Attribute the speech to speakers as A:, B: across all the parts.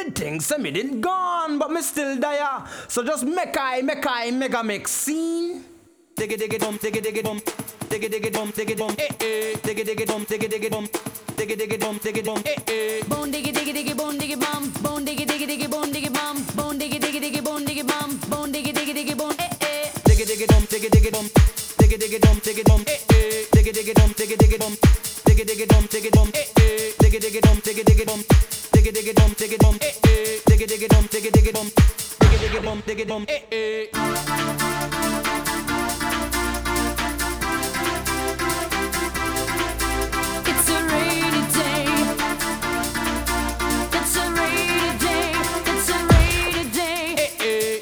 A: did think say me didn't gone, but me still there. So just make I mega make scene. Diggy diggy dum, diggy diggy dum, diggy diggy dum, diggy dum, diggy diggy dum, diggy diggy dum, diggy diggy dum, diggy dum,
B: bone diggy diggy diggy bone diggy bum, bone diggy diggy diggy bone diggy bum, bone diggy diggy diggy bone diggy bum, bone diggy diggy diggy bone
A: diggy diggy dum, diggy diggy dum, diggy diggy dum, diggy dum, diggy diggy dum, diggy diggy dum, diggy diggy dum, diggy dum, diggy diggy dum, diggy diggy dum, diggy diggy dum, diggy dum, diggy diggy dum, diggy diggy dum, diggy diggy dum, diggy dum,
B: It's a rainy day. It's a rainy day. It's a rainy day.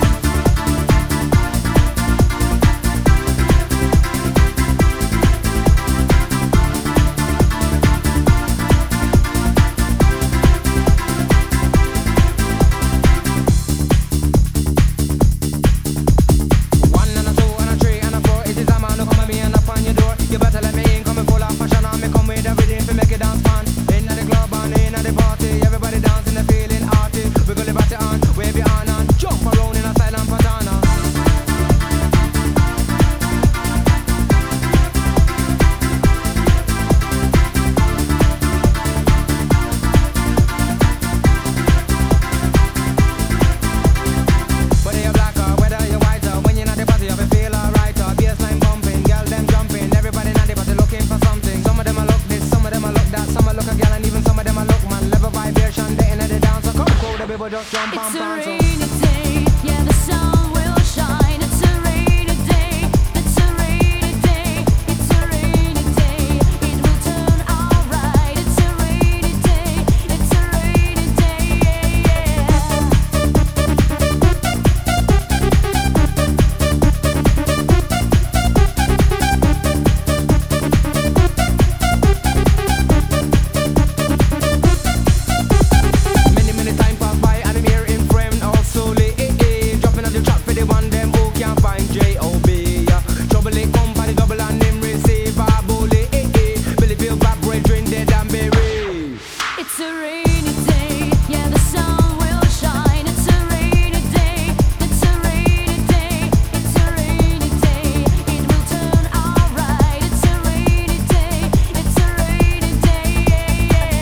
A: You better let me in, coming full of passion on me, come with everything to make it dance fun. Inna the club and inna the party, everybody dancing, they feeling arty. We gonna bat it on, wave it on and jump around in a silent patana. Whether you're black or whether you're white, when you're not the party, you feel alright. Bassline bumping, girl them jumping, everybody not the party looking for something. Some of them a look this, some of them a look that, some a look a girl and even some of them a look man. Level vibration, they in the dance, so come cool, the people just jump and
B: It's a
A: bounce.
B: rainy day. Yeah, the sun will shine. It's a rainy day. It's a rainy day. It's a rainy day. It will turn alright. It's a rainy day. It's a rainy day.
A: Many time pass by and I'm here in frame also dropping on the track for the one them who can't find J.O.B. Trouble it come by the double and him receive a bully Billy Bill back brethren dead and buried.
B: It's a rainy day. Yeah, the sun will shine. It's a rainy day. It's a rainy day. It's a rainy day. It will turn alright. It's a rainy day. It's a rainy day.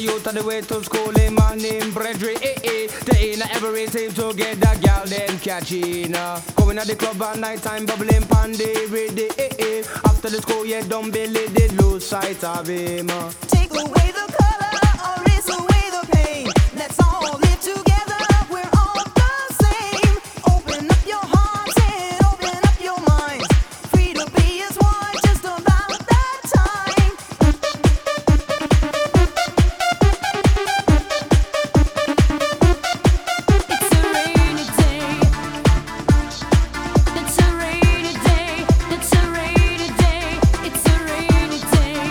A: youth on the way to school, him man named Bredry, They ain't every team to get that gal them catching. Going at the club at night time, bubbling pandy ready, After the school, yeah, don't believe they lose sight of him.
C: Take away the color or erase away the pain. Let's all live together, we're all the same. Open up your hearts and open up your minds. Free to be as one, just about that time.
B: It's a rainy day. It's a rainy day. It's a rainy day. It's a rainy day.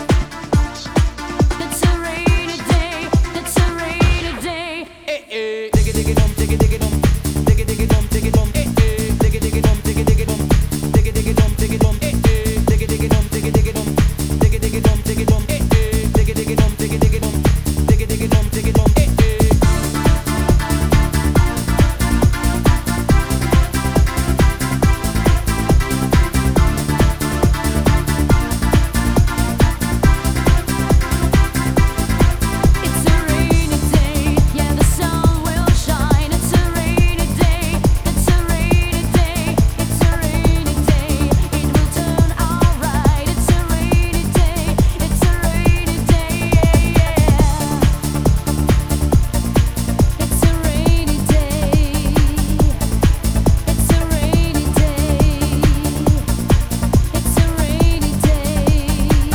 B: It's a rainy day. It's a rainy day.
A: Diggy diggy dum, diggy diggy dum, diggy diggy dum, diggy dum, diggy diggy dum, diggy diggy dum, diggy diggy dum, diggy dum, diggy diggy dum, diggy diggy dum, diggy diggy dum, diggy dum, diggy diggy dum, diggy diggy dum, diggy diggy dum, diggy dum.
B: It's a rainy day, yeah, the sun will shine. It's a rainy day, it's a rainy day, it's a rainy day. It will turn alright. It's a rainy day, it's a rainy day, yeah. It's a rainy day, it's a rainy day, it's a rainy day.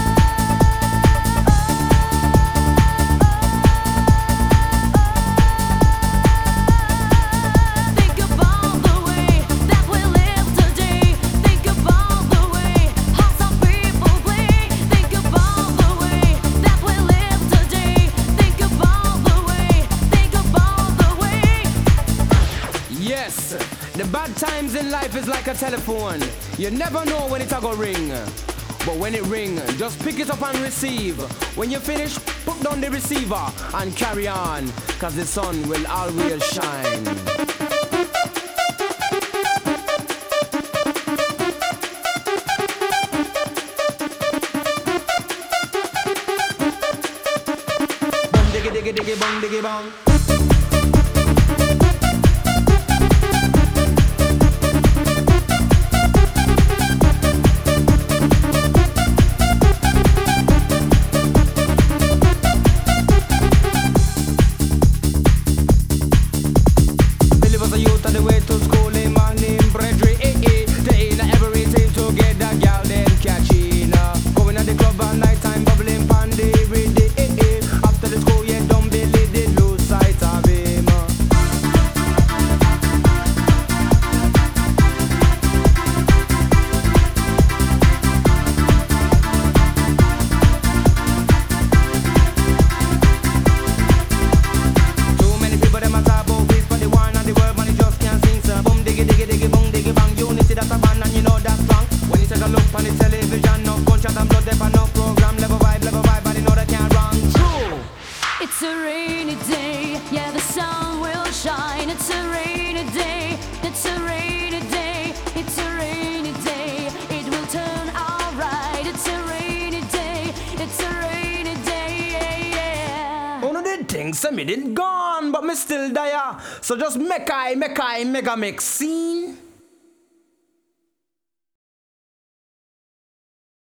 B: Think about the way that we live today. Think about the way how some people play. Think about the way that we live today. Think about the way. Think about the way.
A: Yes, the bad times in life is like a telephone. You never know when it's a go ring. But when it ring, just pick it up and receive. When you finish, put down the receiver and carry on, cause the sun will always shine. Bum diggy diggy diggy bong diggy bong. Billy was a youth on the way to school, him man named Bredry, They ain't every team to get that gal them catching. Going at the club at night time, bubbling pandy ready, After the school, yeah, don't believe they lose sight of him. Too many people them a talk about this, but the one and the word man, it just can't sing. So boom diggy diggy diggy boom diggy bang. Unity that's a band and you know that's strong. When you take a look on the television, no gunshot and blood, there no program. Level vibe, but you know they can't run. True.
B: It's a rainy day, yeah, the sun will shine. It's a rainy day, it's a rainy day, it's a rainy day. It will turn alright. It's a rainy day, it's a rainy day, yeah.
A: One of the things say me didn't gone, but me still there. So just make I mega mix scene.